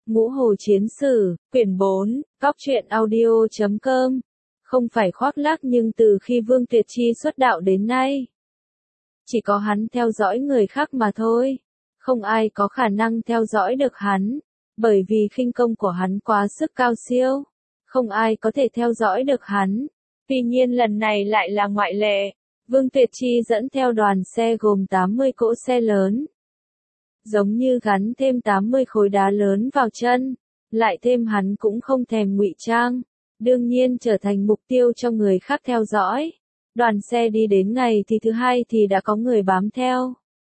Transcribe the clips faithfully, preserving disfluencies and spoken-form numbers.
Ngũ Hồ Chiến Sử, quyển bốn, góc truyện audio chấm com. Không phải khoác lác nhưng từ khi Vương Tuyệt Chi xuất đạo đến nay, chỉ có hắn theo dõi người khác mà thôi. Không ai có khả năng theo dõi được hắn, bởi vì khinh công của hắn quá sức cao siêu. Không ai có thể theo dõi được hắn. Tuy nhiên lần này lại là ngoại lệ. Vương Tuyệt Chi dẫn theo đoàn xe gồm tám mươi cỗ xe lớn. Giống như gắn thêm tám mươi khối đá lớn vào chân, lại thêm hắn cũng không thèm ngụy trang, đương nhiên trở thành mục tiêu cho người khác theo dõi. Đoàn xe đi đến ngày thì thứ hai thì đã có người bám theo.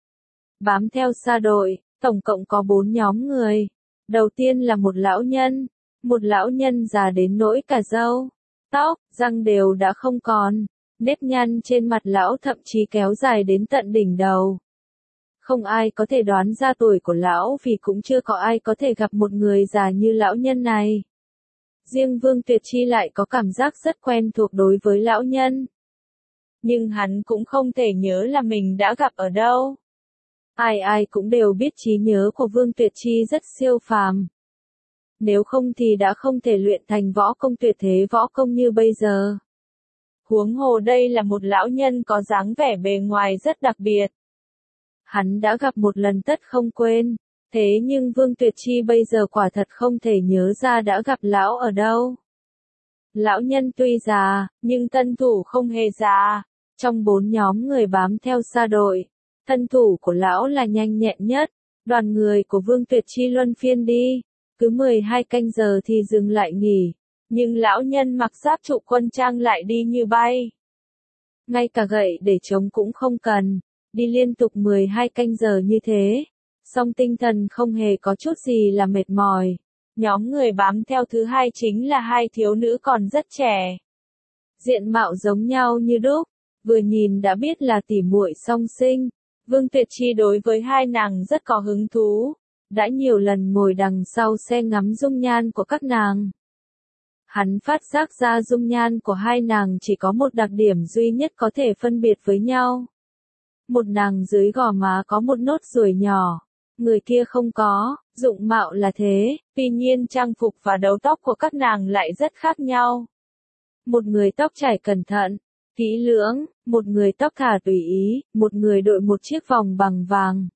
Bám theo xa đội, tổng cộng có bốn nhóm người. Đầu tiên là một lão nhân, một lão nhân già đến nỗi cả râu, tóc, răng đều đã không còn, nếp nhăn trên mặt lão thậm chí kéo dài đến tận đỉnh đầu. Không ai có thể đoán ra tuổi của lão vì cũng chưa có ai có thể gặp một người già như lão nhân này. Riêng Vương Tuyệt Chi lại có cảm giác rất quen thuộc đối với lão nhân. Nhưng hắn cũng không thể nhớ là mình đã gặp ở đâu. Ai ai cũng đều biết trí nhớ của Vương Tuyệt Chi rất siêu phàm. Nếu không thì đã không thể luyện thành võ công tuyệt thế võ công như bây giờ. Huống hồ đây là một lão nhân có dáng vẻ bề ngoài rất đặc biệt. Hắn đã gặp một lần tất không quên, thế nhưng Vương Tuyệt Chi bây giờ quả thật không thể nhớ ra đã gặp lão ở đâu. Lão nhân tuy già, nhưng thân thủ không hề già. Trong bốn nhóm người bám theo xa đội, thân thủ của lão là nhanh nhẹn nhất. Đoàn người của Vương Tuyệt Chi luân phiên đi, cứ mười hai canh giờ thì dừng lại nghỉ, nhưng lão nhân mặc giáp trụ quân trang lại đi như bay. Ngay cả gậy để chống cũng không cần, đi liên tục mười hai canh giờ như thế, song tinh thần không hề có chút gì là mệt mỏi. Nhóm người bám theo thứ hai chính là hai thiếu nữ còn rất trẻ. Diện mạo giống nhau như đúc, vừa nhìn đã biết là tỉ muội song sinh. Vương Tuyệt Chi đối với hai nàng rất có hứng thú, đã nhiều lần ngồi đằng sau xe ngắm dung nhan của các nàng. Hắn phát giác ra dung nhan của hai nàng chỉ có một đặc điểm duy nhất có thể phân biệt với nhau. Một nàng dưới gò má có một nốt ruồi nhỏ, người kia không có. Dụng mạo là thế, tuy nhiên trang phục và đầu tóc của các nàng lại rất khác nhau. Một người tóc chải cẩn thận, kỹ lưỡng, một người tóc thả tùy ý, một người đội một chiếc vòng bằng vàng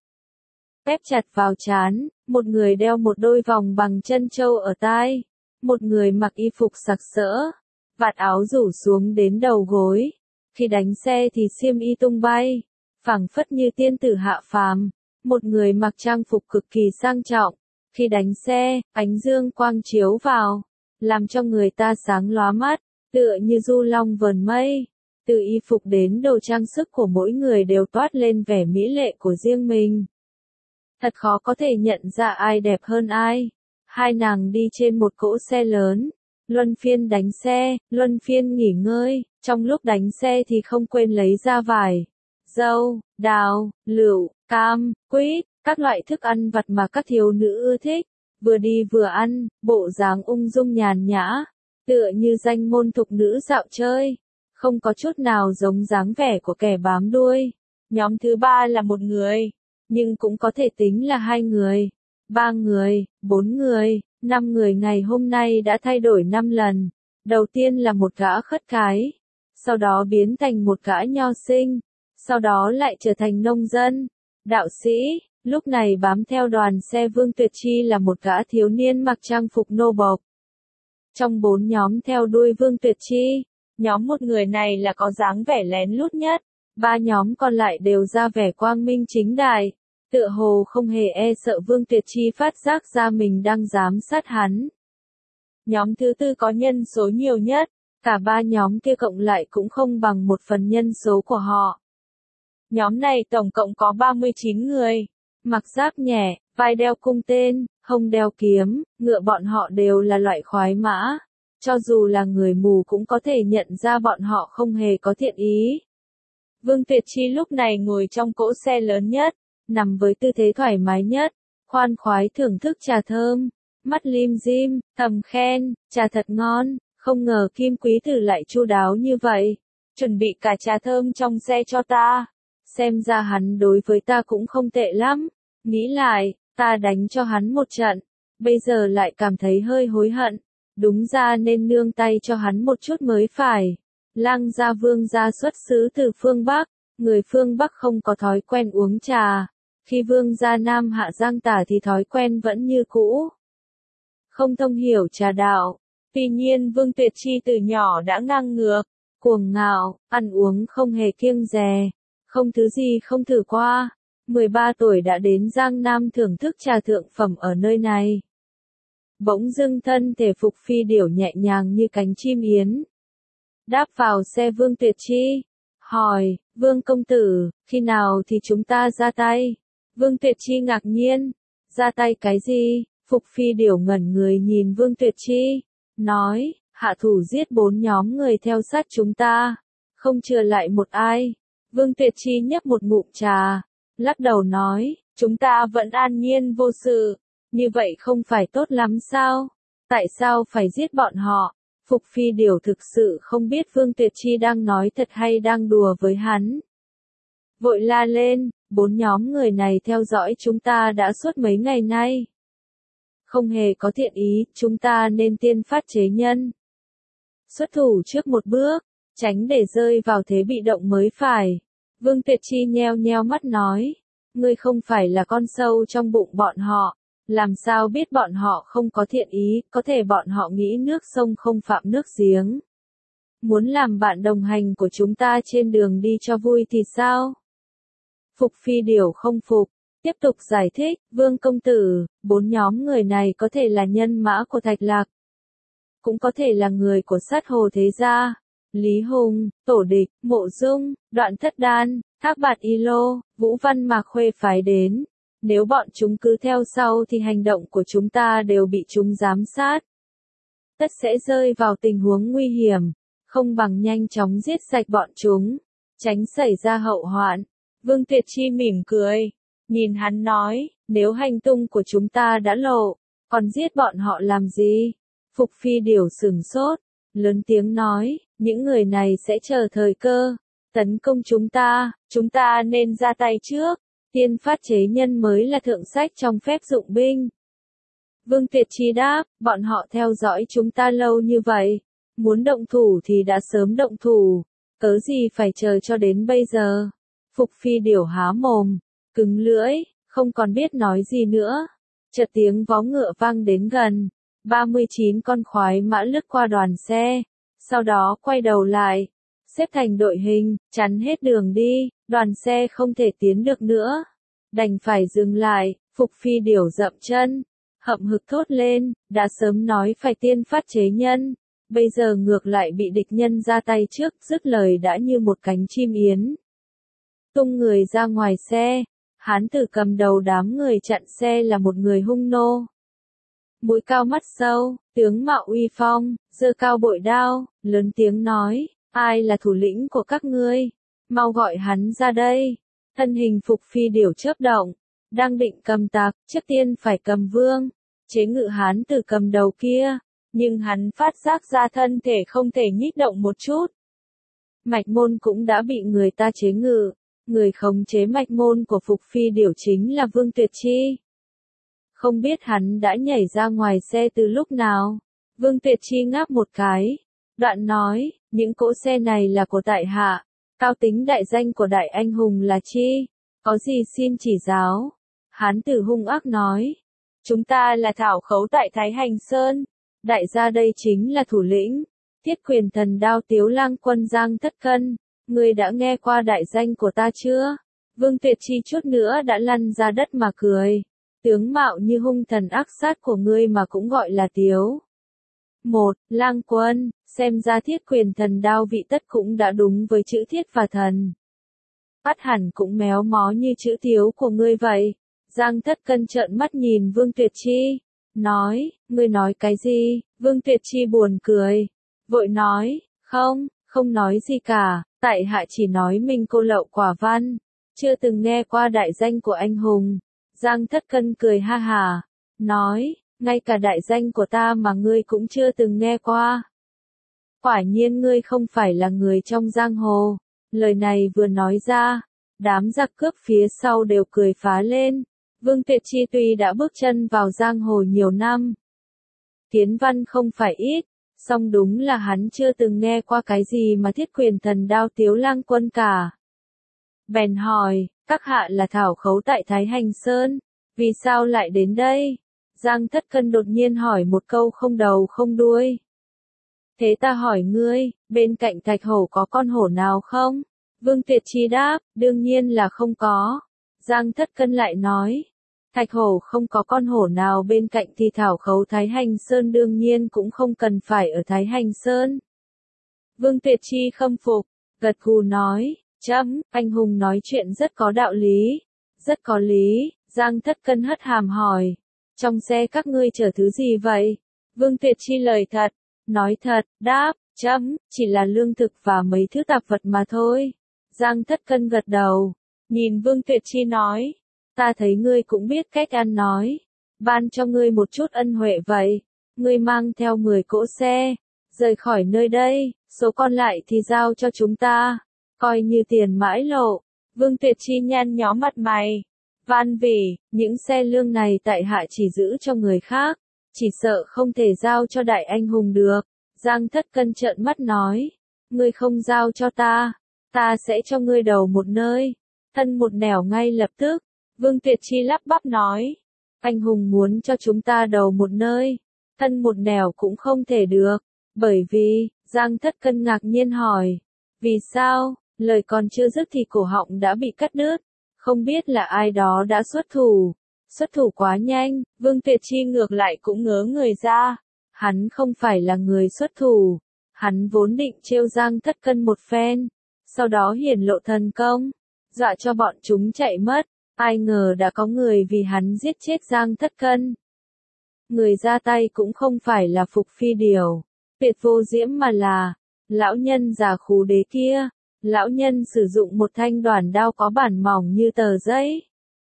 ép chặt vào trán, một người đeo một đôi vòng bằng chân châu ở tai, một người mặc y phục sặc sỡ, vạt áo rủ xuống đến đầu gối, khi đánh xe thì xiêm y tung bay, phảng phất như tiên tử hạ phàm. Một người mặc trang phục cực kỳ sang trọng, khi đánh xe, ánh dương quang chiếu vào, làm cho người ta sáng lóa mắt, tựa như du long vờn mây. Từ y phục đến đồ trang sức của mỗi người đều toát lên vẻ mỹ lệ của riêng mình. Thật khó có thể nhận ra ai đẹp hơn ai. Hai nàng đi trên một cỗ xe lớn, luân phiên đánh xe, luân phiên nghỉ ngơi, trong lúc đánh xe thì không quên lấy ra vải, dâu, đào, lựu, cam, quýt, các loại thức ăn vặt mà các thiếu nữ ưa thích, vừa đi vừa ăn, bộ dáng ung dung nhàn nhã, tựa như danh môn thục nữ dạo chơi, không có chút nào giống dáng vẻ của kẻ bám đuôi. Nhóm thứ ba là một người, nhưng cũng có thể tính là hai người, ba người, bốn người, năm người ngày hôm nay đã thay đổi năm lần. Đầu tiên là một gã khất cái, sau đó biến thành một gã nho sinh, sau đó lại trở thành nông dân, đạo sĩ. Lúc này bám theo đoàn xe Vương Tuyệt Chi là một gã thiếu niên mặc trang phục nô bộc. Trong bốn nhóm theo đuôi Vương Tuyệt Chi, nhóm một người này là có dáng vẻ lén lút nhất, ba nhóm còn lại đều ra vẻ quang minh chính đại, tựa hồ không hề e sợ Vương Tuyệt Chi phát giác ra mình đang giám sát hắn. Nhóm thứ tư có nhân số nhiều nhất, cả ba nhóm kia cộng lại cũng không bằng một phần nhân số của họ. Nhóm này tổng cộng có ba mươi chín người, mặc giáp nhẹ, vai đeo cung tên, hông đeo kiếm, ngựa bọn họ đều là loại khoái mã. Cho dù là người mù cũng có thể nhận ra bọn họ không hề có thiện ý. Vương Tuyệt Chi lúc này ngồi trong cỗ xe lớn nhất, nằm với tư thế thoải mái nhất, khoan khoái thưởng thức trà thơm, mắt lim dim, thầm khen, trà thật ngon, không ngờ Kim quý tử lại chu đáo như vậy, chuẩn bị cả trà thơm trong xe cho ta. Xem ra hắn đối với ta cũng không tệ lắm, nghĩ lại, ta đánh cho hắn một trận, bây giờ lại cảm thấy hơi hối hận, đúng ra nên nương tay cho hắn một chút mới phải. Lang gia Vương gia xuất xứ từ phương Bắc, người phương Bắc không có thói quen uống trà, khi Vương gia Nam hạ giang tả thì thói quen vẫn như cũ. Không thông hiểu trà đạo, tuy nhiên Vương Tuyệt Chi từ nhỏ đã ngang ngược, cuồng ngạo, ăn uống không hề kiêng dè, không thứ gì không thử qua, mười ba tuổi đã đến Giang Nam thưởng thức trà thượng phẩm ở nơi này. Bỗng dưng thân thể Phục Phi Điểu nhẹ nhàng như cánh chim yến. Đáp vào xe Vương Tuyệt Chi, hỏi, Vương công tử, khi nào thì chúng ta ra tay? Vương Tuyệt Chi ngạc nhiên, ra tay cái gì? Phục Phi Điểu ngẩn người nhìn Vương Tuyệt Chi, nói, hạ thủ giết bốn nhóm người theo sát chúng ta, không chừa lại một ai. Vương Tuyệt Chi nhấp một ngụm trà, lắc đầu nói, chúng ta vẫn an nhiên vô sự, như vậy không phải tốt lắm sao? Tại sao phải giết bọn họ? Phục Phi Điểu thực sự không biết Vương Tuyệt Chi đang nói thật hay đang đùa với hắn. Vội la lên, bốn nhóm người này theo dõi chúng ta đã suốt mấy ngày nay. Không hề có thiện ý, chúng ta nên tiên phát chế nhân. Xuất thủ trước một bước, tránh để rơi vào thế bị động mới phải. Vương Tuyệt Chi nheo nheo mắt nói, ngươi không phải là con sâu trong bụng bọn họ, làm sao biết bọn họ không có thiện ý, có thể bọn họ nghĩ nước sông không phạm nước giếng. Muốn làm bạn đồng hành của chúng ta trên đường đi cho vui thì sao? Phục Phi Điểu không phục, tiếp tục giải thích, Vương công tử, bốn nhóm người này có thể là nhân mã của Thạch Lạc, cũng có thể là người của Sát Hồ Thế Gia, Lý Hùng, Tổ Địch, Mộ Dung, Đoạn Thất Đan, Thác Bạt Y Lô, Vũ Văn Mạc Khuê phái đến. Nếu bọn chúng cứ theo sau thì hành động của chúng ta đều bị chúng giám sát. Tất sẽ rơi vào tình huống nguy hiểm, không bằng nhanh chóng giết sạch bọn chúng, tránh xảy ra hậu hoạn. Vương Tuyệt Chi mỉm cười, nhìn hắn nói, nếu hành tung của chúng ta đã lộ, còn giết bọn họ làm gì? Phục Phi Điểu sừng sốt, lớn tiếng nói, những người này sẽ chờ thời cơ, tấn công chúng ta, chúng ta nên ra tay trước. Tiên phát chế nhân mới là thượng sách trong phép dụng binh. Vương Tuyệt Chi đáp, bọn họ theo dõi chúng ta lâu như vậy, muốn động thủ thì đã sớm động thủ, cớ gì phải chờ cho đến bây giờ. Phục Phi Điểu há mồm, cứng lưỡi, không còn biết nói gì nữa. Chợt tiếng vó ngựa vang đến gần, ba mươi chín con khoái mã lướt qua đoàn xe, sau đó quay đầu lại, xếp thành đội hình, chắn hết đường đi, đoàn xe không thể tiến được nữa. Đành phải dừng lại, Phục Phi Điểu dậm chân, hậm hực thốt lên, đã sớm nói phải tiên phát chế nhân, bây giờ ngược lại bị địch nhân ra tay trước, dứt lời đã như một cánh chim yến. Tung người ra ngoài xe, hán tử cầm đầu đám người chặn xe là một người hung nô. Mũi cao mắt sâu, tướng mạo uy phong, giơ cao bội đao, lớn tiếng nói, ai là thủ lĩnh của các ngươi? Mau gọi hắn ra đây. Thân hình Phục Phi Điểu chớp động, đang định cầm tạc, trước tiên phải cầm vương, chế ngự hán tử cầm đầu kia, nhưng hắn phát giác ra thân thể không thể nhích động một chút. Mạch môn cũng đã bị người ta chế ngự, người khống chế mạch môn của Phục Phi Điểu chính là Vương Tuyệt Chi. Không biết hắn đã nhảy ra ngoài xe từ lúc nào. Vương Tuyệt Chi ngáp một cái, đoạn nói, những cỗ xe này là của tại hạ, cao tính đại danh của đại anh hùng là chi, có gì xin chỉ giáo. Hán tử hung ác nói, chúng ta là thảo khấu tại Thái Hành Sơn, đại gia đây chính là thủ lĩnh, Thiết Quyền Thần Đao Tiếu Lang Quân Giang Thất Cân, ngươi đã nghe qua đại danh của ta chưa? Vương Tuyệt Chi chút nữa đã lăn ra đất mà cười, tướng mạo như hung thần ác sát của ngươi mà cũng gọi là Tiếu. Một, Lang Quân, xem ra Thiết Quyền Thần Đao vị tất cũng đã đúng với chữ thiết và thần. Bắt hẳn cũng méo mó như chữ Tiếu của ngươi vậy. Giang Thất Cân trợn mắt nhìn Vương Tuyệt Chi, nói, ngươi nói cái gì? Vương Tuyệt Chi buồn cười, vội nói, không, không nói gì cả, tại hạ chỉ nói mình cô lậu quả văn, chưa từng nghe qua đại danh của anh hùng. Giang Thất Cân cười ha hà, nói, ngay cả đại danh của ta mà ngươi cũng chưa từng nghe qua. Quả nhiên ngươi không phải là người trong giang hồ. Lời này vừa nói ra, đám giặc cướp phía sau đều cười phá lên. Vương Tuyệt Chi tuy đã bước chân vào giang hồ nhiều năm, kiến văn không phải ít, song đúng là hắn chưa từng nghe qua cái gì mà thiết quyền thần đao Tiếu Lang Quân cả. Bèn hỏi, các hạ là thảo khấu tại Thái Hành Sơn, vì sao lại đến đây? Giang Thất Cân đột nhiên hỏi một câu không đầu không đuôi. Thế ta hỏi ngươi, bên cạnh Thạch Hổ có con hổ nào không? Vương Tuyệt Chi đáp, đương nhiên là không có. Giang Thất Cân lại nói, Thạch Hổ không có con hổ nào bên cạnh thì thảo khấu Thái Hành Sơn đương nhiên cũng không cần phải ở Thái Hành Sơn. Vương Tuyệt Chi khâm phục, gật gù nói, chấm, anh hùng nói chuyện rất có đạo lý, rất có lý. Giang Thất Cân hất hàm hỏi, trong xe các ngươi chở thứ gì vậy? Vương Tuyệt Chi lời thật, nói thật, đáp, chấm, chỉ là lương thực và mấy thứ tạp vật mà thôi. Giang Thất Cân gật đầu, nhìn Vương Tuyệt Chi nói, ta thấy ngươi cũng biết cách ăn nói, ban cho ngươi một chút ân huệ vậy, ngươi mang theo mười cỗ xe, rời khỏi nơi đây, số còn lại thì giao cho chúng ta, coi như tiền mãi lộ. Vương Tuyệt Chi nhăn nhó mặt mày, van vỉ, những xe lương này tại hạ chỉ giữ cho người khác, chỉ sợ không thể giao cho đại anh hùng được. Giang Thất Cân trợn mắt nói, ngươi không giao cho ta, ta sẽ cho ngươi đầu một nơi, thân một nẻo ngay lập tức. Vương Tuyệt Chi lắp bắp nói, anh hùng muốn cho chúng ta đầu một nơi, thân một nẻo cũng không thể được, bởi vì, Giang Thất Cân ngạc nhiên hỏi, vì sao, lời còn chưa dứt thì cổ họng đã bị cắt đứt, không biết là ai đó đã xuất thủ, xuất thủ quá nhanh. Vương Tuyệt Chi ngược lại cũng ngớ người ra, hắn không phải là người xuất thủ, hắn vốn định trêu Giang Thất Cân một phen, sau đó hiển lộ thần công, dọa cho bọn chúng chạy mất. Ai ngờ đã có người vì hắn giết chết Giang Thất Cân. Người ra tay cũng không phải là Phục Phi Điều, Tuyệt Vô Diễm mà là lão nhân già Khú Đế kia. Lão nhân sử dụng một thanh đoản đao có bản mỏng như tờ giấy.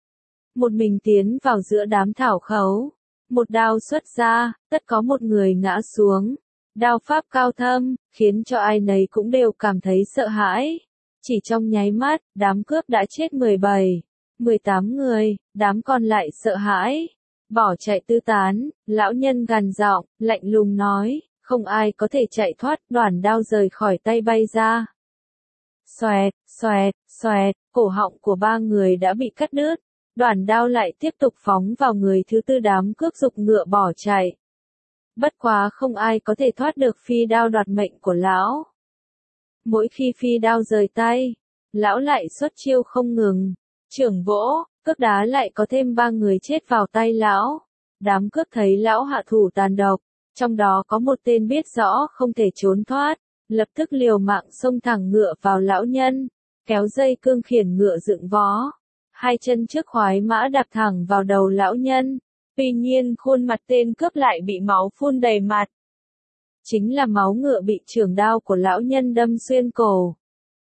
Một mình tiến vào giữa đám thảo khấu, một đao xuất ra, tất có một người ngã xuống. Đao pháp cao thâm, khiến cho ai nấy cũng đều cảm thấy sợ hãi. Chỉ trong nháy mắt, đám cướp đã chết mười bảy, mười tám người, đám còn lại sợ hãi, bỏ chạy tứ tán. Lão nhân gằn giọng, lạnh lùng nói, không ai có thể chạy thoát. Đoản đao rời khỏi tay bay ra. Xoẹt, xoẹt, xoẹt, cổ họng của ba người đã bị cắt đứt. Đoản đao lại tiếp tục phóng vào người thứ tư, đám cướp giục ngựa bỏ chạy. Bất quá không ai có thể thoát được phi đao đoạt mệnh của lão. Mỗi khi phi đao rời tay, lão lại xuất chiêu không ngừng. Trưởng vỗ, cước đá lại có thêm ba người chết vào tay lão. Đám cướp thấy lão hạ thủ tàn độc, trong đó có một tên biết rõ không thể trốn thoát, lập tức liều mạng xông thẳng ngựa vào lão nhân, kéo dây cương khiển ngựa dựng vó. Hai chân trước khoái mã đạp thẳng vào đầu lão nhân, tuy nhiên khuôn mặt tên cướp lại bị máu phun đầy mặt. Chính là máu ngựa bị trường đao của lão nhân đâm xuyên cổ,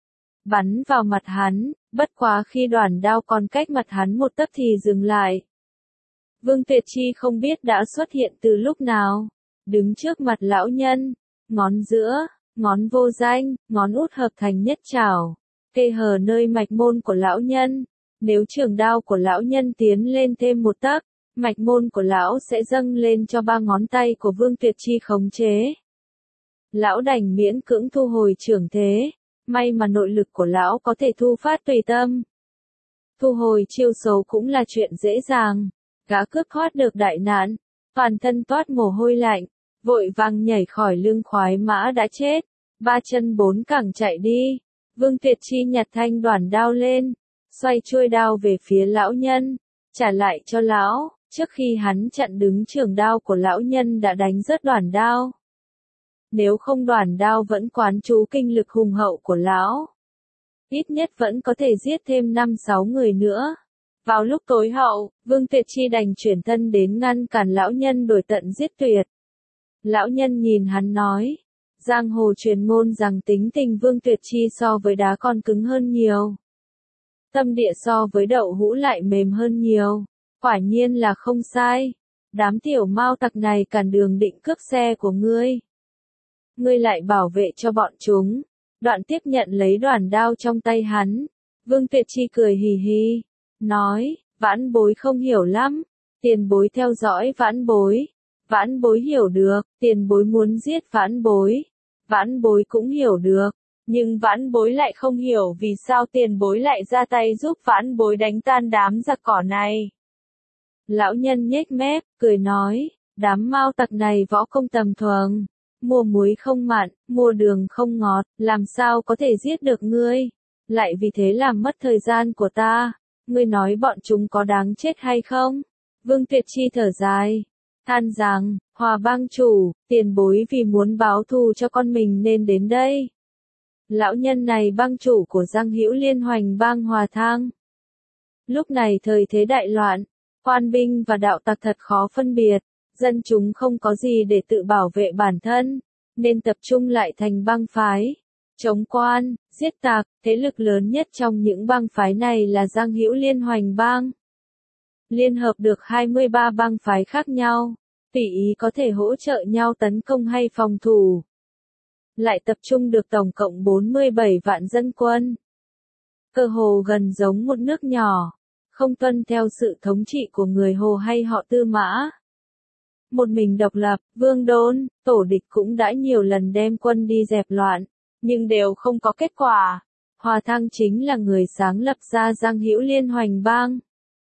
bắn vào mặt hắn, bất quá khi đoản đao còn cách mặt hắn một tấc thì dừng lại. Vương Tuyệt Chi không biết đã xuất hiện từ lúc nào, đứng trước mặt lão nhân, ngón giữa, ngón vô danh, ngón út hợp thành nhất trảo, kê hờ nơi mạch môn của lão nhân. Nếu trường đao của lão nhân tiến lên thêm một tấc, mạch môn của lão sẽ dâng lên cho ba ngón tay của Vương Tuyệt Chi khống chế. Lão đành miễn cưỡng thu hồi trưởng thế, may mà nội lực của lão có thể thu phát tùy tâm. Thu hồi chiêu số cũng là chuyện dễ dàng, gã cướp thoát được đại nạn, toàn thân toát mồ hôi lạnh, vội vàng nhảy khỏi lưng khoái mã đã chết, ba chân bốn cẳng chạy đi. Vương Tuyệt Chi nhặt thanh đoản đao lên, xoay chuôi đao về phía lão nhân, trả lại cho lão. Trước khi hắn chặn đứng trường đao của lão nhân đã đánh rớt đoản đao. Nếu không đoản đao vẫn quán trú kinh lực hùng hậu của lão, ít nhất vẫn có thể giết thêm năm sáu người nữa. Vào lúc tối hậu, Vương Tuyệt Chi đành chuyển thân đến ngăn cản lão nhân đuổi tận giết tuyệt. Lão nhân nhìn hắn nói, giang hồ truyền ngôn rằng tính tình Vương Tuyệt Chi so với đá còn cứng hơn nhiều. Tâm địa so với đậu hũ lại mềm hơn nhiều. Quả nhiên là không sai. Đám tiểu mao tặc này cản đường định cướp xe của ngươi. Ngươi lại bảo vệ cho bọn chúng. Đoạn tiếp nhận lấy đoản đao trong tay hắn. Vương Tuyệt Chi cười hì hì, nói, Vãn bối không hiểu lắm. Tiền bối theo dõi vãn bối. Vãn bối hiểu được, tiền bối muốn giết vãn bối. Vãn bối cũng hiểu được. Nhưng vãn bối lại không hiểu vì sao tiền bối lại ra tay giúp vãn bối đánh tan đám giặc cỏ này. Lão nhân nhếch mép, cười nói, đám mao tặc này võ công tầm thường. Mua muối không mặn, mua đường không ngọt, làm sao có thể giết được ngươi. Lại vì thế làm mất thời gian của ta. Ngươi nói bọn chúng có đáng chết hay không? Vương Tuyệt Chi thở dài. Than rằng, Hòa bang chủ, tiền bối vì muốn báo thù cho con mình nên đến đây. Lão nhân này bang chủ của Giang Hữu Liên Hoành bang Hòa Thang. Lúc này thời thế đại loạn, quan binh và đạo tặc thật khó phân biệt, dân chúng không có gì để tự bảo vệ bản thân, nên tập trung lại thành bang phái, chống quan, giết tặc. Thế lực lớn nhất trong những bang phái này là Giang Hữu Liên Hoành bang. Liên hợp được hai mươi ba bang phái khác nhau, tùy ý có thể hỗ trợ nhau tấn công hay phòng thủ. Lại tập trung được tổng cộng bốn mươi bảy vạn dân quân. Cơ hồ gần giống một nước nhỏ, không tuân theo sự thống trị của người Hồ hay họ Tư Mã. Một mình độc lập, Vương Đôn, tổ địch cũng đã nhiều lần đem quân đi dẹp loạn, nhưng đều không có kết quả. Hòa Thang chính là người sáng lập ra Giang Hữu Liên Hoành bang.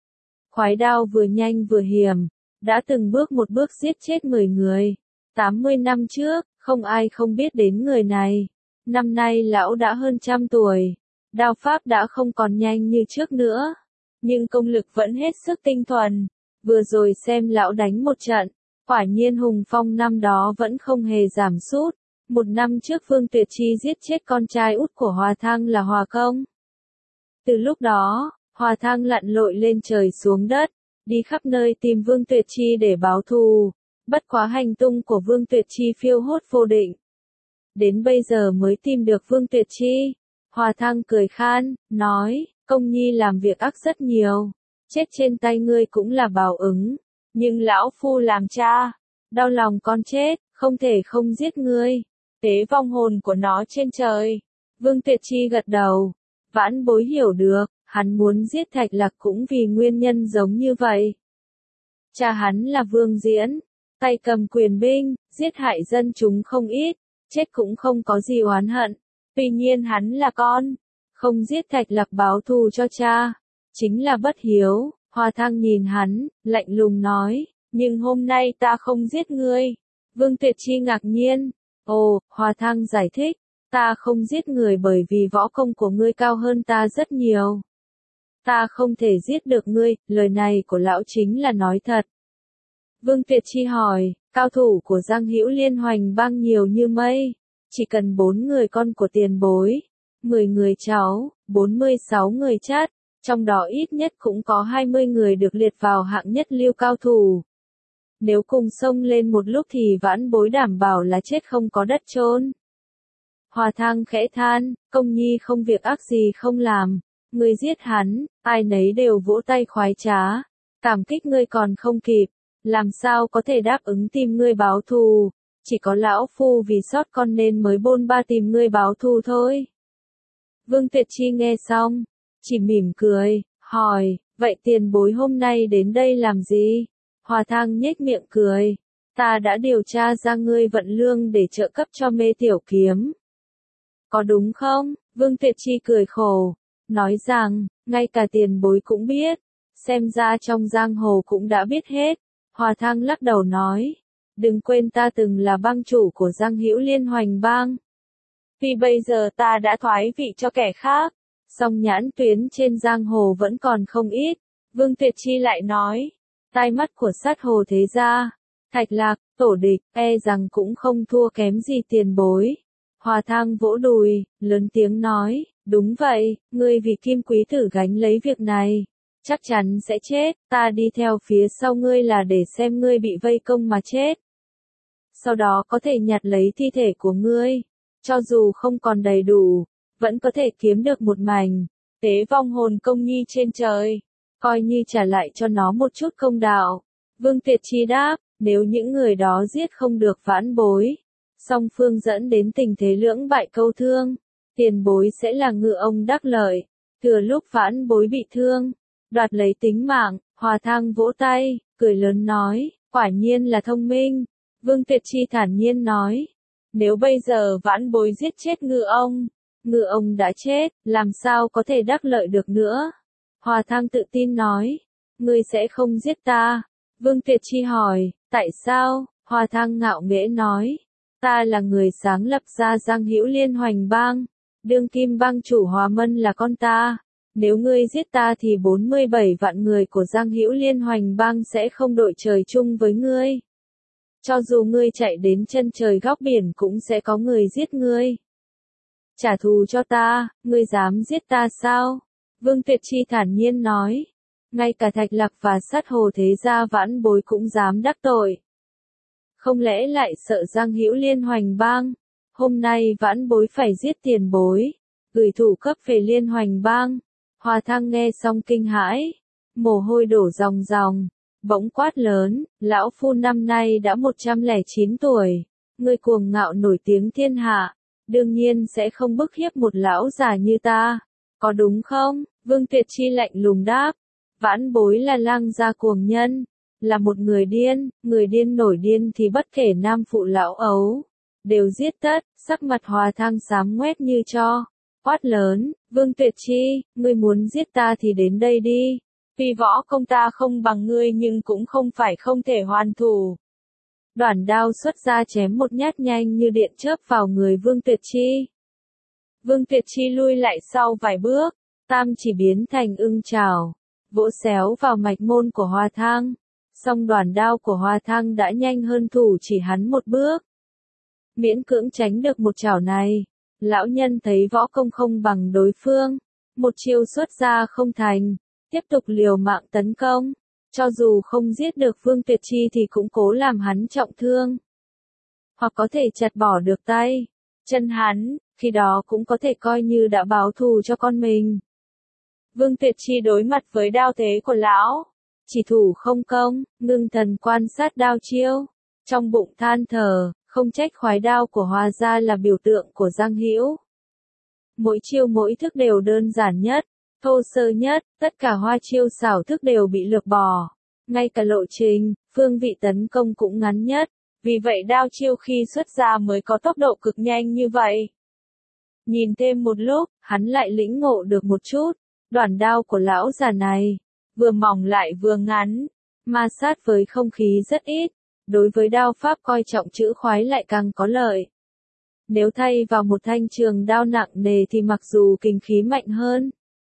Khoái đao vừa nhanh vừa hiểm, đã từng bước một bước giết chết mười người. tám mươi năm trước, không ai không biết đến người này. Năm nay lão đã hơn trăm tuổi, đao pháp đã không còn nhanh như trước nữa, nhưng công lực vẫn hết sức tinh thuần. Vừa rồi xem lão đánh một trận, quả nhiên hùng phong năm đó vẫn không hề giảm sút. Một năm trước Vương Tuyệt Chi giết chết con trai út của Hòa Thang là Hòa Công. Từ lúc đó, Hòa Thang lặn lội lên trời xuống đất, đi khắp nơi tìm Vương Tuyệt Chi để báo thù. Bất quá hành tung của Vương Tuyệt Chi phiêu hốt vô định. Đến bây giờ mới tìm được Vương Tuyệt Chi. Hòa Thang cười khan, nói, công nhi làm việc ác rất nhiều. Chết trên tay ngươi cũng là báo ứng. Nhưng lão phu làm cha, đau lòng con chết, không thể không giết ngươi. Tế vong hồn của nó trên trời. Vương Tuyệt Chi gật đầu. Vãn bối hiểu được, hắn muốn giết Thạch Lạc cũng vì nguyên nhân giống như vậy. Cha hắn là Vương Diễn, tay cầm quyền binh, giết hại dân chúng không ít, chết cũng không có gì oán hận. Tuy nhiên hắn là con, không giết Thạch Lạc báo thù cho cha, chính là bất hiếu. Hòa Thang nhìn hắn, lạnh lùng nói, nhưng hôm nay ta không giết ngươi. Vương Tuyệt Chi ngạc nhiên. Ồ, Hòa Thang giải thích, ta không giết người bởi vì võ công của ngươi cao hơn ta rất nhiều. Ta không thể giết được ngươi, lời này của lão chính là nói thật. Vương Tuyệt Chi hỏi, cao thủ của Giang Hữu Liên Hoành bang nhiều như mây, chỉ cần bốn người con của tiền bối, mười người cháu, bốn mươi sáu người chát, trong đó ít nhất cũng có hai mươi người được liệt vào hạng nhất lưu cao thủ. Nếu cùng xông lên một lúc thì vãn bối đảm bảo là chết không có đất chôn. Hòa Thang khẽ than, công nhi không việc ác gì không làm, ngươi giết hắn, ai nấy đều vỗ tay khoái trá, cảm kích ngươi còn không kịp, làm sao có thể đáp ứng tìm ngươi báo thù, chỉ có lão phu vì sót con nên mới bôn ba tìm ngươi báo thù thôi. Vương Tuyệt Chi nghe xong, chỉ mỉm cười, hỏi, vậy tiền bối hôm nay đến đây làm gì? Hòa Thang nhếch miệng cười, ta đã điều tra ra ngươi vận lương để trợ cấp cho Mê Tiểu Kiếm. Có đúng không? Vương Tuyệt Chi cười khổ, nói rằng, ngay cả tiền bối cũng biết, xem ra trong giang hồ cũng đã biết hết. Hòa Thang lắc đầu nói, đừng quên ta từng là bang chủ của Giang Hữu Liên Hoành bang. Vì bây giờ ta đã thoái vị cho kẻ khác, song nhãn tuyến trên giang hồ vẫn còn không ít. Vương Tuyệt Chi lại nói, tai mắt của sát hồ thế gia, Thạch Lạc, tổ địch, e rằng cũng không thua kém gì tiền bối. Hòa Thang vỗ đùi, lớn tiếng nói, đúng vậy, ngươi vì Kim Quý Tử gánh lấy việc này, chắc chắn sẽ chết, ta đi theo phía sau ngươi là để xem ngươi bị vây công mà chết. Sau đó có thể nhặt lấy thi thể của ngươi, cho dù không còn đầy đủ, vẫn có thể kiếm được một mảnh, tế vong hồn công nhi trên trời, coi như trả lại cho nó một chút công đạo. Vương Tuyệt Chi đáp, nếu những người đó giết không được vãn bối, song phương dẫn đến tình thế lưỡng bại câu thương, tiền bối sẽ là ngựa ông đắc lợi, thừa lúc vãn bối bị thương, đoạt lấy tính mạng. Hòa Thang vỗ tay, cười lớn nói, quả nhiên là thông minh. Vương Tuyệt Chi thản nhiên nói, nếu bây giờ vãn bối giết chết ngư ông, ngư ông đã chết, làm sao có thể đắc lợi được nữa. Hòa Thang tự tin nói, ngươi sẽ không giết ta. Vương Tuyệt Chi hỏi, tại sao? Hòa Thang ngạo nghễ nói, ta là người sáng lập ra Giang Hữu Liên Hoành Bang, đương kim bang chủ Hòa Mân là con ta. Nếu ngươi giết ta thì bốn mươi bảy vạn người của Giang Hữu Liên Hoành Bang sẽ không đội trời chung với ngươi. Cho dù ngươi chạy đến chân trời góc biển cũng sẽ có người giết ngươi. Trả thù cho ta, ngươi dám giết ta sao? Vương Tuyệt Chi thản nhiên nói, ngay cả Thạch Lạc và Sát Hồ Thế Gia vãn bối cũng dám đắc tội. Không lẽ lại sợ Giang Hữu Liên Hoành Bang? Hôm nay vãn bối phải giết tiền bối, gửi thủ cấp về Liên Hoành Bang. Hòa Thang nghe xong kinh hãi, mồ hôi đổ ròng ròng, bỗng quát lớn, lão phu năm nay đã một trăm lẻ chín tuổi, ngươi cuồng ngạo nổi tiếng thiên hạ, đương nhiên sẽ không bức hiếp một lão già như ta, có đúng không? Vương Tuyệt Chi lạnh lùng đáp, vãn bối là lang gia cuồng nhân, là một người điên, người điên nổi điên thì bất kể nam phụ lão ấu, đều giết tất. Sắc mặt Hòa Thang xám ngoét như tro, quát lớn, Vương Tuyệt Chi, ngươi muốn giết ta thì đến đây đi, tuy võ công ta không bằng ngươi nhưng cũng không phải không thể hoàn thủ. Đoản đao xuất ra chém một nhát nhanh như điện chớp vào người Vương Tuyệt Chi. Vương Tuyệt Chi lui lại sau vài bước, tam chỉ biến thành ưng chảo, vỗ xéo vào mạch môn của Hòa Thang. Song đoản đao của Hòa Thang đã nhanh hơn thủ chỉ hắn một bước. Miễn cưỡng tránh được một chảo này, lão nhân thấy võ công không bằng đối phương, một chiêu xuất ra không thành, tiếp tục liều mạng tấn công, cho dù không giết được Vương Tuyệt Chi thì cũng cố làm hắn trọng thương, hoặc có thể chặt bỏ được tay, chân hắn, khi đó cũng có thể coi như đã báo thù cho con mình. Vương Tuyệt Chi đối mặt với đao thế của lão, chỉ thủ không công, ngưng thần quan sát đao chiêu, trong bụng than thở, không trách khoái đao của Hòa gia là biểu tượng của Giang Hữu. Mỗi chiêu mỗi thức đều đơn giản nhất, thô sơ nhất, tất cả hoa chiêu xảo thức đều bị lược bỏ, ngay cả lộ trình, phương vị tấn công cũng ngắn nhất, vì vậy đao chiêu khi xuất ra mới có tốc độ cực nhanh như vậy. Nhìn thêm một lúc, hắn lại lĩnh ngộ được một chút, đoản đao của lão già này, vừa mỏng lại vừa ngắn, ma sát với không khí rất ít, đối với đao pháp coi trọng chữ khoái lại càng có lợi. Nếu thay vào một thanh trường đao nặng nề thì mặc dù kình khí mạnh hơn,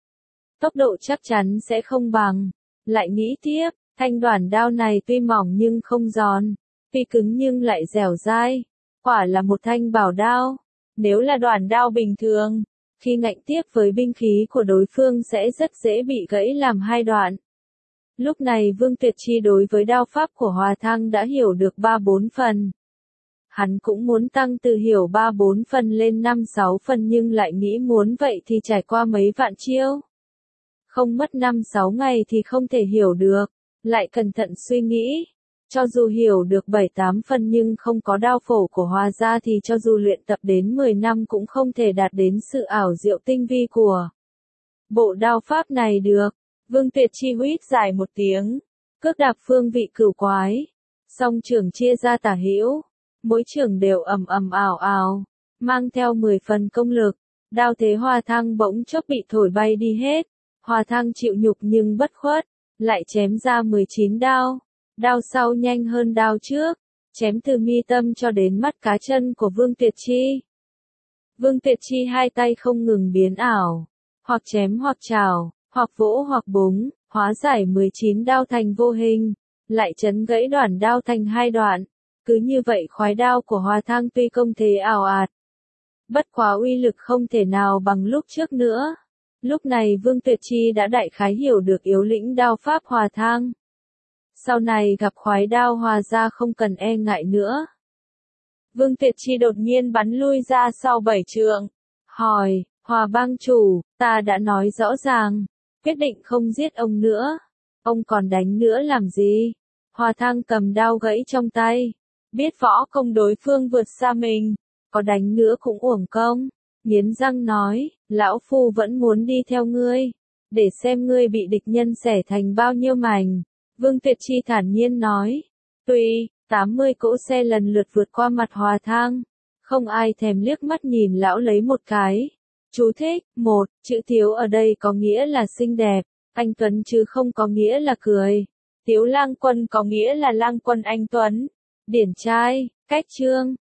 tốc độ chắc chắn sẽ không bằng. Lại nghĩ tiếp, thanh đoản đao này tuy mỏng nhưng không giòn, tuy cứng nhưng lại dẻo dai, quả là một thanh bảo đao. Nếu là đoản đao bình thường, khi ngạnh tiếp với binh khí của đối phương sẽ rất dễ bị gãy làm hai đoạn. Lúc này Vương Tuyệt Chi đối với đao pháp của Hòa Thang đã hiểu được ba bốn phần. Hắn cũng muốn tăng từ hiểu ba bốn phần lên năm sáu phần nhưng lại nghĩ muốn vậy thì trải qua mấy vạn chiêu. Không mất năm sáu ngày thì không thể hiểu được, lại cẩn thận suy nghĩ. Cho dù hiểu được bảy tám phần nhưng không có đao phổ của Hòa gia thì cho dù luyện tập đến mười năm cũng không thể đạt đến sự ảo diệu tinh vi của bộ đao pháp này được. Vương Tuyệt Chi huýt dài một tiếng, cước đạp phương vị cửu quái, song trường chia ra tả hữu, mỗi trường đều ầm ầm ào ào, mang theo mười phần công lực, đao thế Hòa Thang bỗng chốc bị thổi bay đi hết. Hòa Thang chịu nhục nhưng bất khuất, lại chém ra mười chín đao, đao sau nhanh hơn đao trước, chém từ mi tâm cho đến mắt cá chân của Vương Tuyệt Chi. Vương Tuyệt Chi hai tay không ngừng biến ảo, hoặc chém hoặc chảo, hoặc vỗ hoặc búng, hóa giải mười chín đao thành vô hình, lại chấn gãy đoản đao thành hai đoạn. Cứ như vậy khoái đao của Hòa Thang tuy công thế ảo ạt, bất quá uy lực không thể nào bằng lúc trước nữa. Lúc này Vương Tuyệt Chi đã đại khái hiểu được yếu lĩnh đao pháp Hòa Thang. Sau này gặp khoái đao Hòa gia không cần e ngại nữa. Vương Tuyệt Chi đột nhiên bắn lui ra sau bảy trượng, hỏi, Hòa bang chủ, ta đã nói rõ ràng, quyết định không giết ông nữa, ông còn đánh nữa làm gì? Hòa Thang cầm đao gãy trong tay, biết võ công đối phương vượt xa mình, có đánh nữa cũng uổng công, nghiến răng nói, lão phu vẫn muốn đi theo ngươi, để xem ngươi bị địch nhân xẻ thành bao nhiêu mảnh. Vương Tuyệt Chi thản nhiên nói. Tuy, tám mươi cỗ xe lần lượt vượt qua mặt Hòa Thang. Không ai thèm liếc mắt nhìn lão lấy một cái. Chú thích, một, chữ Tiếu ở đây có nghĩa là xinh đẹp, anh Tuấn chứ không có nghĩa là cười. Tiếu Lang Quân có nghĩa là Lang Quân anh Tuấn. Điển trai, cách chương.